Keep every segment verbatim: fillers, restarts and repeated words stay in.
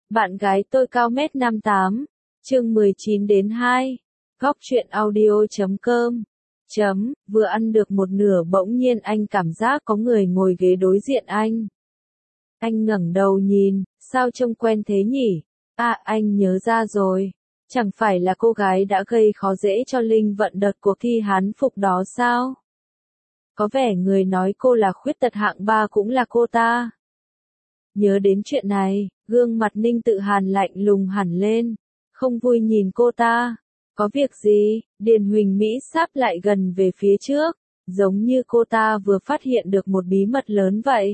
Bạn gái tôi cao mét năm tám, chương mười chín đến hai. Góc truyện audio chấm com. Chấm, vừa ăn được một nửa bỗng nhiên anh cảm giác có người ngồi ghế đối diện anh. Anh ngẩng đầu nhìn, sao trông quen thế nhỉ? À, anh nhớ ra rồi. Chẳng phải là cô gái đã gây khó dễ cho Linh Vận đợt cuộc thi hán phục đó sao? Có vẻ người nói cô là khuyết tật hạng ba cũng là cô ta. Nhớ đến chuyện này, gương mặt Ninh Tự Hàn lạnh lùng hẳn lên, không vui nhìn cô ta. Có việc gì? Điền Huỳnh Mỹ sáp lại gần về phía trước, giống như cô ta vừa phát hiện được một bí mật lớn vậy.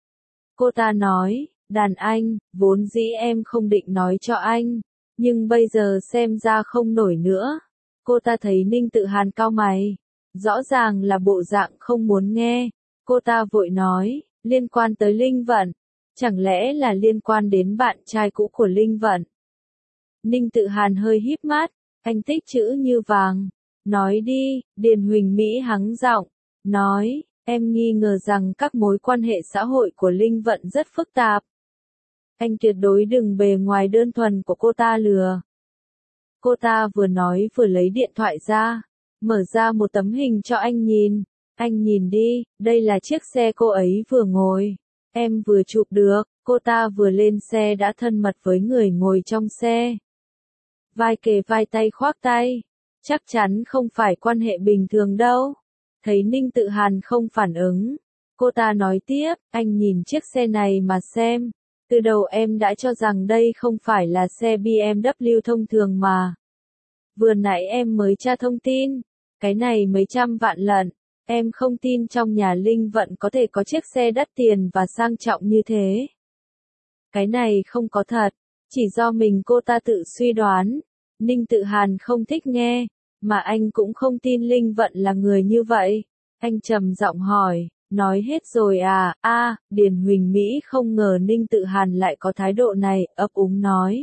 Cô ta nói, đàn anh, vốn dĩ em không định nói cho anh, nhưng bây giờ xem ra không nổi nữa. Cô ta thấy Ninh Tự Hàn cau mày, rõ ràng là bộ dạng không muốn nghe. Cô ta vội nói, liên quan tới Linh Vận. Chẳng lẽ là liên quan đến bạn trai cũ của Linh Vận? Ninh Tự Hàn hơi híp mắt, anh tích chữ như vàng. Nói đi, Điền Huỳnh Mỹ hắng giọng, nói, em nghi ngờ rằng các mối quan hệ xã hội của Linh Vận rất phức tạp. Anh tuyệt đối đừng bề ngoài đơn thuần của cô ta lừa. Cô ta vừa nói vừa lấy điện thoại ra, mở ra một tấm hình cho anh nhìn. Anh nhìn đi, đây là chiếc xe cô ấy vừa ngồi. Em vừa chụp được, cô ta vừa lên xe đã thân mật với người ngồi trong xe. Vai kề vai tay khoác tay. Chắc chắn không phải quan hệ bình thường đâu. Thấy Ninh Tự Hàn không phản ứng. Cô ta nói tiếp, anh nhìn chiếc xe này mà xem. Từ đầu em đã cho rằng đây không phải là xe bê em vê thông thường mà. Vừa nãy em mới tra thông tin. Cái này mấy trăm vạn lận. Em không tin trong nhà Linh Vận có thể có chiếc xe đắt tiền và sang trọng như thế. Cái này không có thật, chỉ do mình cô ta tự suy đoán. Ninh Tự Hàn không thích nghe, mà anh cũng không tin Linh Vận là người như vậy. Anh trầm giọng hỏi, nói hết rồi à? A, à, Điền Huỳnh Mỹ không ngờ Ninh Tự Hàn lại có thái độ này, ấp úng nói.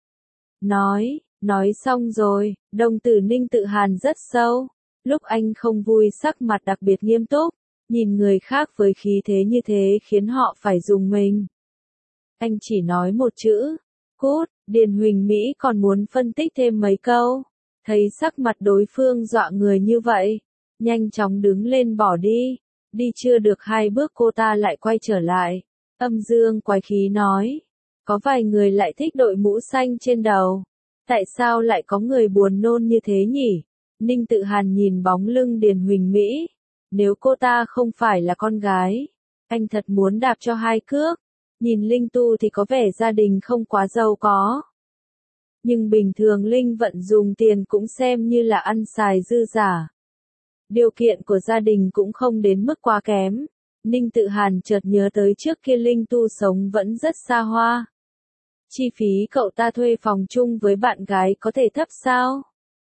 Nói, nói xong rồi, đồng tử Ninh Tự Hàn rất sâu. Lúc anh không vui sắc mặt đặc biệt nghiêm túc, nhìn người khác với khí thế như thế khiến họ phải dùng mình. Anh chỉ nói một chữ, cút. Điền Huỳnh Mỹ còn muốn phân tích thêm mấy câu, thấy sắc mặt đối phương dọa người như vậy, nhanh chóng đứng lên bỏ đi. Đi chưa được hai bước cô ta lại quay trở lại, âm dương quái khí nói, có vài người lại thích đội mũ xanh trên đầu, tại sao lại có người buồn nôn như thế nhỉ? Ninh Tự Hàn nhìn bóng lưng Điền Huỳnh Mỹ, nếu cô ta không phải là con gái, anh thật muốn đạp cho hai cước. Nhìn Linh Tu thì có vẻ gia đình không quá giàu có. Nhưng bình thường Linh Vận dùng tiền cũng xem như là ăn xài dư giả. Điều kiện của gia đình cũng không đến mức quá kém. Ninh Tự Hàn chợt nhớ tới trước kia Linh Tu sống vẫn rất xa hoa. Chi phí cậu ta thuê phòng chung với bạn gái có thể thấp sao?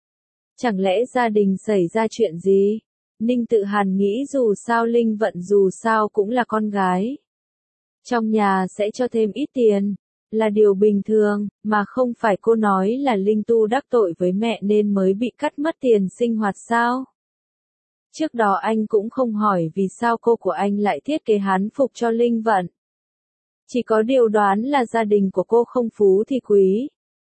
Chẳng lẽ gia đình xảy ra chuyện gì? Ninh Tự Hàn nghĩ dù sao Linh Vận dù sao cũng là con gái. Trong nhà sẽ cho thêm ít tiền, là điều bình thường, mà không phải cô nói là Linh Tu đắc tội với mẹ nên mới bị cắt mất tiền sinh hoạt sao? Trước đó anh cũng không hỏi vì sao cô của anh lại thiết kế hán phục cho Linh Vận. Chỉ có điều đoán là gia đình của cô không phú thì quý.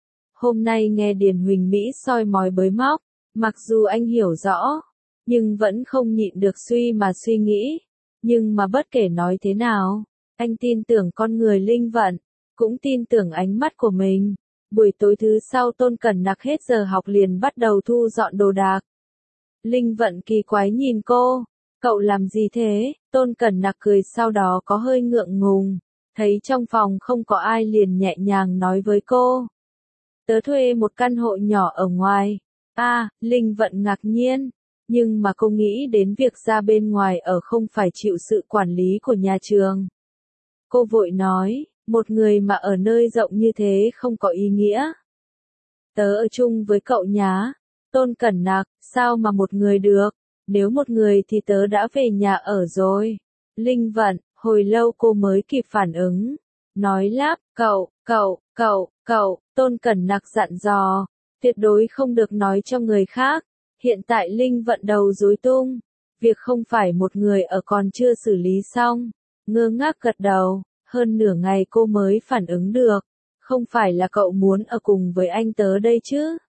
Hôm nay nghe Điền Huỳnh Mỹ soi mói bới móc, mặc dù anh hiểu rõ, nhưng vẫn không nhịn được suy mà suy nghĩ. Nhưng mà bất kể nói thế nào, anh tin tưởng con người Linh Vận, cũng tin tưởng ánh mắt của mình. Buổi tối thứ sau Tôn Cẩn Nặc hết giờ học liền bắt đầu thu dọn đồ đạc. Linh Vận kỳ quái nhìn cô, cậu làm gì thế? Tôn Cẩn Nặc cười sau đó có hơi ngượng ngùng, thấy trong phòng không có ai liền nhẹ nhàng nói với cô. Tớ thuê một căn hộ nhỏ ở ngoài. À, Linh Vận ngạc nhiên, nhưng mà cô nghĩ đến việc ra bên ngoài ở không phải chịu sự quản lý của nhà trường. Cô vội nói, một người mà ở nơi rộng như thế không có ý nghĩa. Tớ ở chung với cậu nhá. Tôn Cẩn Nặc, sao mà một người được? Nếu một người thì tớ đã về nhà ở rồi. Linh Vận, hồi lâu cô mới kịp phản ứng. Nói lắp, cậu, cậu, cậu, cậu, Tôn Cẩn Nặc dặn dò. Tuyệt đối không được nói cho người khác. Hiện tại Linh Vận đầu rối tung. Việc không phải một người ở còn chưa xử lý xong. Ngơ ngác gật đầu. Hơn nửa ngày cô mới phản ứng được. Không phải là cậu muốn ở cùng với anh tớ đây chứ?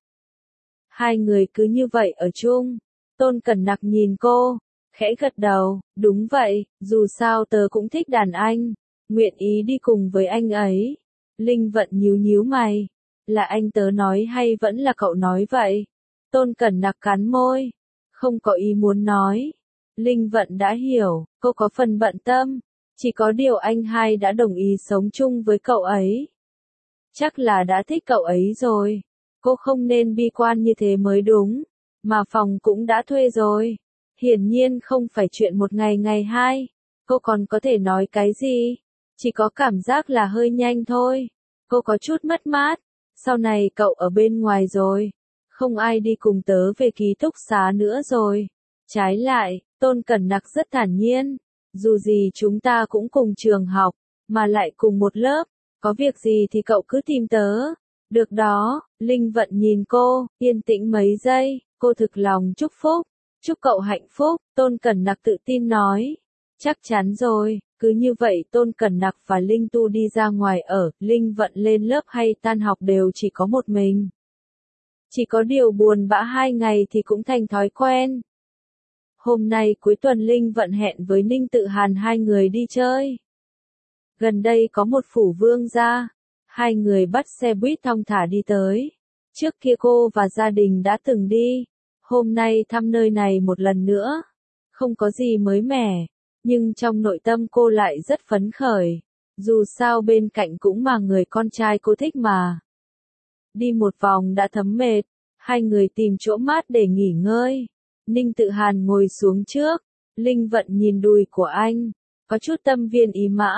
Hai người cứ như vậy ở chung. Tôn Cẩn Nặc nhìn cô, khẽ gật đầu, đúng vậy, dù sao tớ cũng thích đàn anh, nguyện ý đi cùng với anh ấy. Linh Vận nhíu nhíu mày, là anh tớ nói hay vẫn là cậu nói vậy? Tôn Cẩn Nặc cắn môi, không có ý muốn nói. Linh Vận đã hiểu, cô có phần bận tâm, chỉ có điều anh hai đã đồng ý sống chung với cậu ấy. Chắc là đã thích cậu ấy rồi, cô không nên bi quan như thế mới đúng, mà phòng cũng đã thuê rồi. Hiển nhiên không phải chuyện một ngày ngày hai, cô còn có thể nói cái gì, chỉ có cảm giác là hơi nhanh thôi. Cô có chút mất mát, sau này cậu ở bên ngoài rồi, không ai đi cùng tớ về ký túc xá nữa rồi. Trái lại, Tôn Cẩn Nặc rất thản nhiên, dù gì chúng ta cũng cùng trường học, mà lại cùng một lớp, có việc gì thì cậu cứ tìm tớ. Được đó, Linh Vận nhìn cô, yên tĩnh mấy giây, cô thực lòng chúc phúc. Chúc cậu hạnh phúc, Tôn Cẩn Nặc tự tin nói. Chắc chắn rồi, cứ như vậy Tôn Cẩn Nặc và Linh Tu đi ra ngoài ở, Linh Vận lên lớp hay tan học đều chỉ có một mình. Chỉ có điều buồn bã hai ngày thì cũng thành thói quen. Hôm nay cuối tuần Linh Vận hẹn với Ninh Tự Hàn hai người đi chơi. Gần đây có một phủ vương gia, hai người bắt xe buýt thong thả đi tới. Trước kia cô và gia đình đã từng đi, hôm nay thăm nơi này một lần nữa. Không có gì mới mẻ, nhưng trong nội tâm cô lại rất phấn khởi. Dù sao bên cạnh cũng mà người con trai cô thích mà. Đi một vòng đã thấm mệt, hai người tìm chỗ mát để nghỉ ngơi. Ninh Tự Hàn ngồi xuống trước, Linh Vận nhìn đùi của anh, có chút tâm viên ý mã.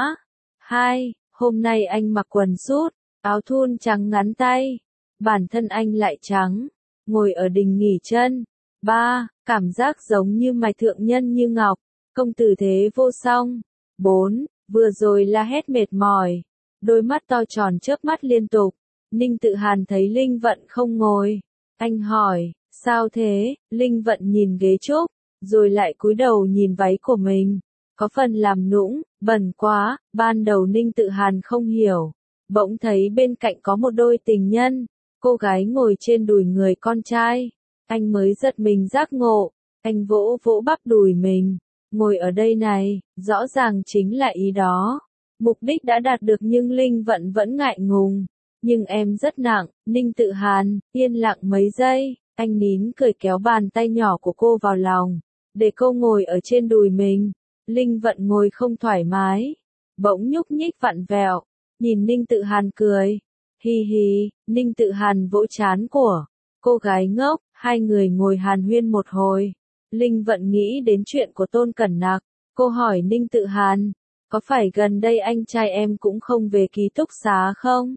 Hai, hôm nay anh mặc quần sút, áo thun trắng ngắn tay, bản thân anh lại trắng, ngồi ở đình nghỉ chân. Ba, cảm giác giống như mài thượng nhân như ngọc, công tử thế vô song. Bốn, vừa rồi la hét mệt mỏi, đôi mắt to tròn chớp mắt liên tục. Ninh Tự Hàn thấy Linh Vận không ngồi, anh hỏi, sao thế? Linh Vận nhìn ghế trúc, rồi lại cúi đầu nhìn váy của mình, có phần làm nũng, bẩn quá. Ban đầu Ninh Tự Hàn không hiểu, bỗng thấy bên cạnh có một đôi tình nhân, cô gái ngồi trên đùi người con trai, anh mới giật mình giác ngộ, anh vỗ vỗ bắp đùi mình, ngồi ở đây này, rõ ràng chính là ý đó. Mục đích đã đạt được nhưng Linh Vận vẫn ngại ngùng. Nhưng em rất nặng, Ninh Tự Hàn, yên lặng mấy giây, anh nín cười kéo bàn tay nhỏ của cô vào lòng, để cô ngồi ở trên đùi mình. Linh Vận ngồi không thoải mái, bỗng nhúc nhích vặn vẹo, nhìn Ninh Tự Hàn cười. Hi hi, Ninh Tự Hàn vỗ trán của cô gái ngốc, hai người ngồi hàn huyên một hồi. Linh Vận nghĩ đến chuyện của Tôn Cẩn Nặc, cô hỏi Ninh Tự Hàn, có phải gần đây anh trai em cũng không về ký túc xá không?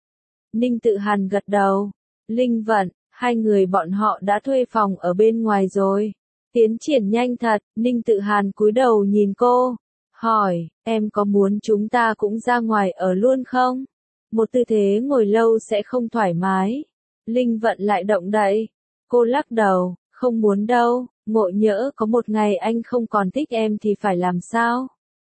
Ninh Tự Hàn gật đầu. Linh Vận, hai người bọn họ đã thuê phòng ở bên ngoài rồi. Tiến triển nhanh thật. Ninh Tự Hàn cúi đầu nhìn cô, hỏi, em có muốn chúng ta cũng ra ngoài ở luôn không? Một tư thế ngồi lâu sẽ không thoải mái. Linh Vận lại động đậy. Cô lắc đầu, không muốn đâu, ngộ nhỡ có một ngày anh không còn thích em thì phải làm sao?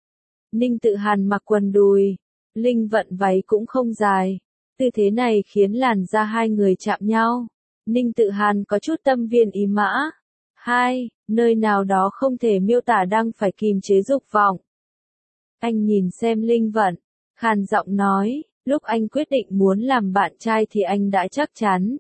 Ninh Tự Hàn mặc quần đùi, Linh Vận váy cũng không dài. Tư thế này khiến làn da hai người chạm nhau. Ninh Tự Hàn có chút tâm viên ý mã. Hai, nơi nào đó không thể miêu tả đang phải kìm chế dục vọng. Anh nhìn xem Linh Vận, khàn giọng nói, lúc anh quyết định muốn làm bạn trai thì anh đã chắc chắn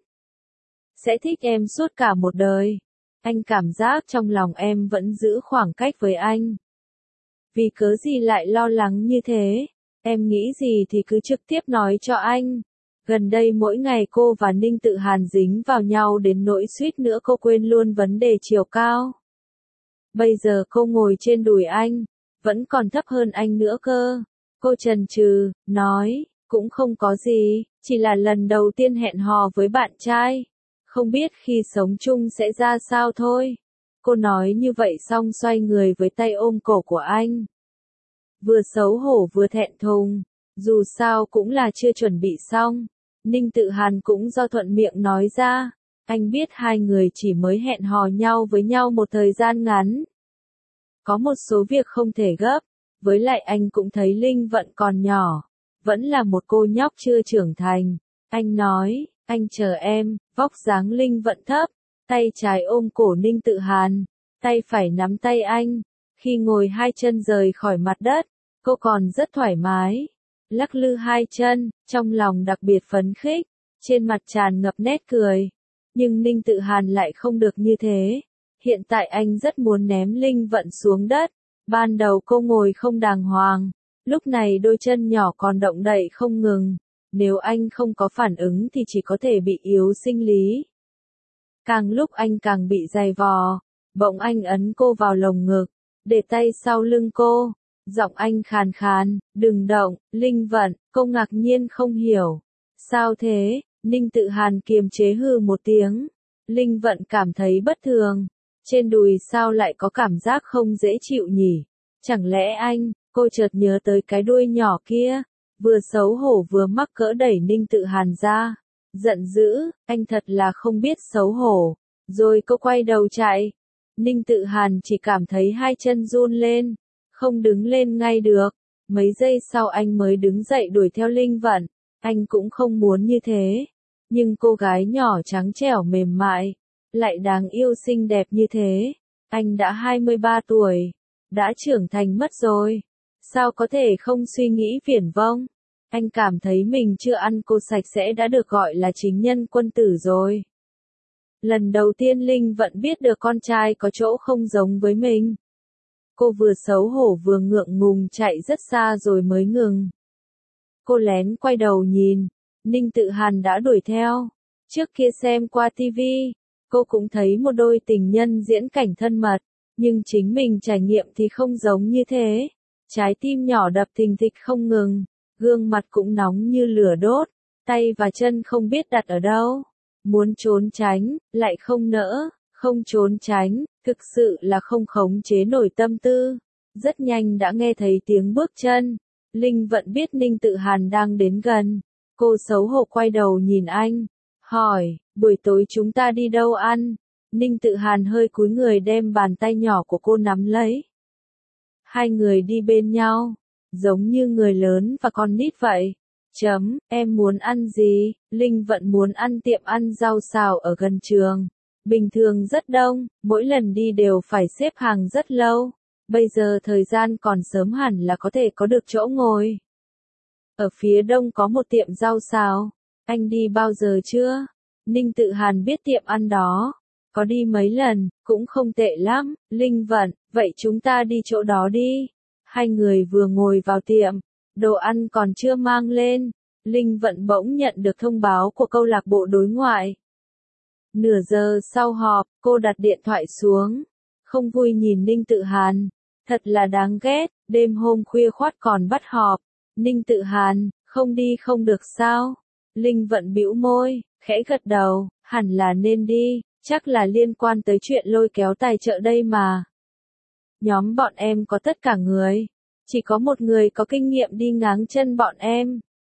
sẽ thích em suốt cả một đời. Anh cảm giác trong lòng em vẫn giữ khoảng cách với anh. Vì cớ gì lại lo lắng như thế? Em nghĩ gì thì cứ trực tiếp nói cho anh. Gần đây mỗi ngày cô và Ninh Tự Hàn dính vào nhau đến nỗi suýt nữa cô quên luôn vấn đề chiều cao. Bây giờ cô ngồi trên đùi anh, vẫn còn thấp hơn anh nữa cơ. Cô chần chừ, nói, cũng không có gì, chỉ là lần đầu tiên hẹn hò với bạn trai. Không biết khi sống chung sẽ ra sao thôi. Cô nói như vậy xong xoay người với tay ôm cổ của anh. Vừa xấu hổ vừa thẹn thùng, dù sao cũng là chưa chuẩn bị xong. Ninh Tự Hàn cũng do thuận miệng nói ra, anh biết hai người chỉ mới hẹn hò nhau với nhau một thời gian ngắn. Có một số việc không thể gấp, với lại anh cũng thấy Linh Vận còn nhỏ. vẫn là một cô nhóc chưa trưởng thành. Anh nói, anh chờ em, vóc dáng Linh Vận thấp, tay trái ôm cổ Ninh Tự Hàn, tay phải nắm tay anh. Khi ngồi hai chân rời khỏi mặt đất, cô còn rất thoải mái, lắc lư hai chân, trong lòng đặc biệt phấn khích, trên mặt tràn ngập nét cười. Nhưng Ninh Tự Hàn lại không được như thế. Hiện tại anh rất muốn ném Linh Vận xuống đất. Ban đầu cô ngồi không đàng hoàng, lúc này đôi chân nhỏ còn động đậy không ngừng. Nếu anh không có phản ứng thì chỉ có thể bị yếu sinh lý. Càng lúc anh càng bị dày vò, bỗng anh ấn cô vào lồng ngực, để tay sau lưng cô. Giọng anh khàn khàn, đừng động, Linh Vận. Cô ngạc nhiên không hiểu. Sao thế? Ninh Tự Hàn kiềm chế hừ một tiếng. Linh Vận cảm thấy bất thường. Trên đùi sao lại có cảm giác không dễ chịu nhỉ? Chẳng lẽ anh, cô chợt nhớ tới cái đuôi nhỏ kia, vừa xấu hổ vừa mắc cỡ đẩy Ninh Tự Hàn ra. Giận dữ, anh thật là không biết xấu hổ. Rồi cô quay đầu chạy. Ninh Tự Hàn chỉ cảm thấy hai chân run lên, không đứng lên ngay được. Mấy giây sau anh mới đứng dậy đuổi theo Linh Vận. Anh cũng không muốn như thế. Nhưng cô gái nhỏ trắng trẻo mềm mại, lại đáng yêu xinh đẹp như thế. Anh đã hai mươi ba tuổi, đã trưởng thành mất rồi. Sao có thể không suy nghĩ viển vông? Anh cảm thấy mình chưa ăn cô sạch sẽ đã được gọi là chính nhân quân tử rồi. Lần đầu tiên Linh Vận biết được con trai có chỗ không giống với mình. Cô vừa xấu hổ vừa ngượng ngùng chạy rất xa rồi mới ngừng. Cô lén quay đầu nhìn, Ninh Tự Hàn đã đuổi theo. Trước kia xem qua tivi, cô cũng thấy một đôi tình nhân diễn cảnh thân mật, nhưng chính mình trải nghiệm thì không giống như thế. Trái tim nhỏ đập thình thịch không ngừng, gương mặt cũng nóng như lửa đốt, tay và chân không biết đặt ở đâu. Muốn trốn tránh, lại không nỡ, không trốn tránh, thực sự là không khống chế nổi tâm tư. Rất nhanh đã nghe thấy tiếng bước chân. Linh Vận biết Ninh Tự Hàn đang đến gần. Cô xấu hổ quay đầu nhìn anh, hỏi, buổi tối chúng ta đi đâu ăn? Ninh Tự Hàn hơi cúi người đem bàn tay nhỏ của cô nắm lấy. Hai người đi bên nhau, giống như người lớn và con nít vậy. Chấm, em muốn ăn gì? Linh Vận muốn ăn tiệm ăn rau xào ở gần trường. Bình thường rất đông, mỗi lần đi đều phải xếp hàng rất lâu. Bây giờ thời gian còn sớm hẳn là có thể có được chỗ ngồi. Ở phía đông có một tiệm rau xào. Anh đi bao giờ chưa? Ninh Tự Hàn biết tiệm ăn đó. Có đi mấy lần, cũng không tệ lắm. Linh Vận, vậy chúng ta đi chỗ đó đi. Hai người vừa ngồi vào tiệm, đồ ăn còn chưa mang lên. Linh Vận bỗng nhận được thông báo của câu lạc bộ đối ngoại. Nửa giờ sau họp, cô đặt điện thoại xuống. Không vui nhìn Ninh Tự Hàn. Thật là đáng ghét, đêm hôm khuya khoắt còn bắt họp. Ninh Tự Hàn, không đi không được sao? Linh Vận bĩu môi, khẽ gật đầu, hẳn là nên đi, chắc là liên quan tới chuyện lôi kéo tài trợ đây mà. Nhóm bọn em có tất cả người, chỉ có một người có kinh nghiệm đi ngáng chân bọn em.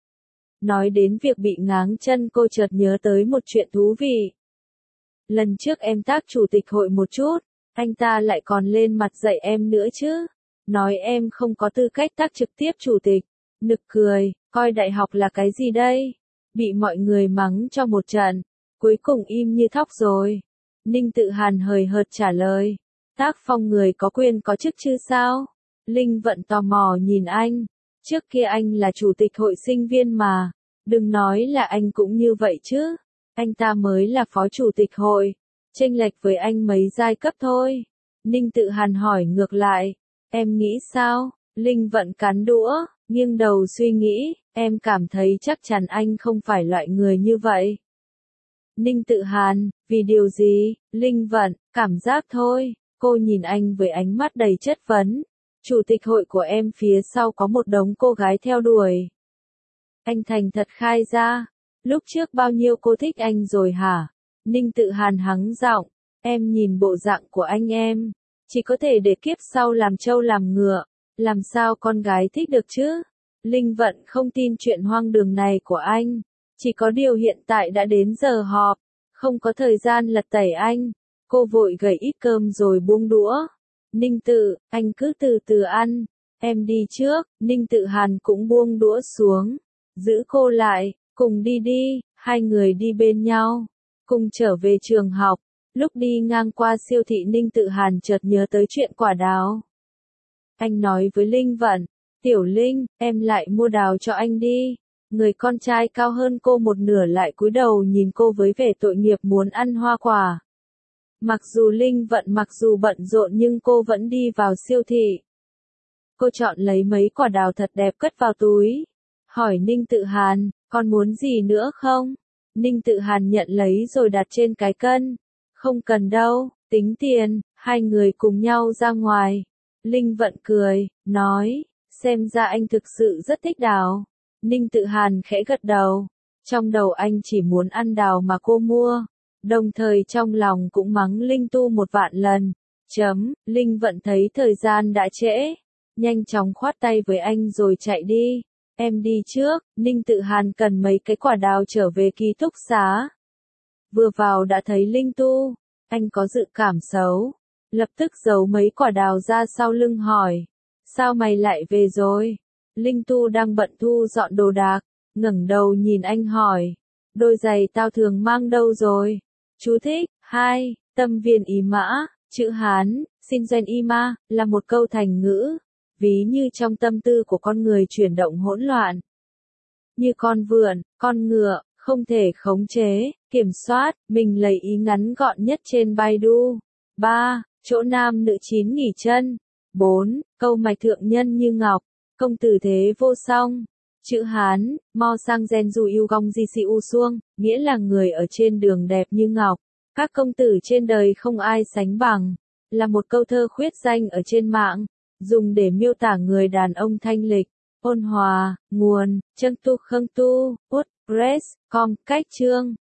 Nói đến việc bị ngáng chân cô chợt nhớ tới một chuyện thú vị. Lần trước em tác chủ tịch hội một chút, anh ta lại còn lên mặt dạy em nữa chứ. Nói em không có tư cách tác trực tiếp chủ tịch. Nực cười, coi đại học là cái gì đây? Bị mọi người mắng cho một trận, cuối cùng im như thóc rồi. Ninh Tự Hàn hời hợt trả lời. Tác phong người có quyền có chức chứ sao? Linh Vận tò mò nhìn anh. Trước kia anh là chủ tịch hội sinh viên mà. Đừng nói là anh cũng như vậy chứ. Anh ta mới là phó chủ tịch hội. Chênh lệch với anh mấy giai cấp thôi. Ninh Tự Hàn hỏi ngược lại. Em nghĩ sao? Linh Vận cắn đũa, nghiêng đầu suy nghĩ. Em cảm thấy chắc chắn anh không phải loại người như vậy. Ninh Tự Hàn, vì điều gì? Linh Vận, cảm giác thôi. Cô nhìn anh với ánh mắt đầy chất vấn. Chủ tịch hội của em phía sau có một đống cô gái theo đuổi. Anh thành thật khai ra. Lúc trước bao nhiêu cô thích anh rồi hả? Ninh Tự Hàn hắng giọng. Em nhìn bộ dạng của anh em. Chỉ có thể để kiếp sau làm trâu làm ngựa. Làm sao con gái thích được chứ? Linh Vận không tin chuyện hoang đường này của anh. Chỉ có điều hiện tại đã đến giờ họp. Không có thời gian lật tẩy anh. Cô vội gẩy ít cơm rồi buông đũa. Ninh Tự, anh cứ từ từ ăn. em đi trước, Ninh Tự Hàn cũng buông đũa xuống, giữ cô lại, cùng đi đi, hai người đi bên nhau, cùng trở về trường học. Lúc đi ngang qua siêu thị Ninh Tự Hàn chợt nhớ tới chuyện quả đào. Anh nói với Linh Vận, Tiểu Linh, em lại mua đào cho anh đi. Người con trai cao hơn cô một nửa lại cúi đầu nhìn cô với vẻ tội nghiệp muốn ăn hoa quả. Mặc dù Linh Vận mặc dù bận rộn nhưng cô vẫn đi vào siêu thị. Cô chọn lấy mấy quả đào thật đẹp cất vào túi. Hỏi Ninh Tự Hàn, còn muốn gì nữa không? Ninh Tự Hàn nhận lấy rồi đặt trên cái cân. Không cần đâu, tính tiền, hai người cùng nhau ra ngoài. Linh Vận cười, nói, xem ra anh thực sự rất thích đào. Ninh Tự Hàn khẽ gật đầu. Trong đầu anh chỉ muốn ăn đào mà cô mua. Đồng thời trong lòng cũng mắng Linh Tu một vạn lần. Chấm, Linh Vận thấy thời gian đã trễ. Nhanh chóng khoát tay với anh rồi chạy đi. Em đi trước, Ninh Tự Hàn cần mấy cái quả đào trở về ký túc xá. Vừa vào đã thấy Linh Tu. Anh có dự cảm xấu. Lập tức giấu mấy quả đào ra sau lưng hỏi. Sao mày lại về rồi? Linh Tu đang bận thu dọn đồ đạc. Ngẩng đầu nhìn anh hỏi. Đôi giày tao thường mang đâu rồi? Chú thích, hai, tâm viên ý mã, chữ Hán, xin doanh y ma, là một câu thành ngữ. Ví như trong tâm tư của con người chuyển động hỗn loạn. Như con vượn, con ngựa, không thể khống chế, kiểm soát, mình lấy ý ngắn gọn nhất trên Baidu. ba. Chỗ nam nữ chín nghỉ chân. bốn. Câu mạch thượng nhân như ngọc, công tử thế vô song. Chữ Hán, mo sang gen du yêu gong di si u xuông, nghĩa là người ở trên đường đẹp như ngọc. Các công tử trên đời không ai sánh bằng. Là một câu thơ khuyết danh ở trên mạng, dùng để miêu tả người đàn ông thanh lịch, ôn hòa, nguồn, chân tu khâng tu, út, press, com, cách chương.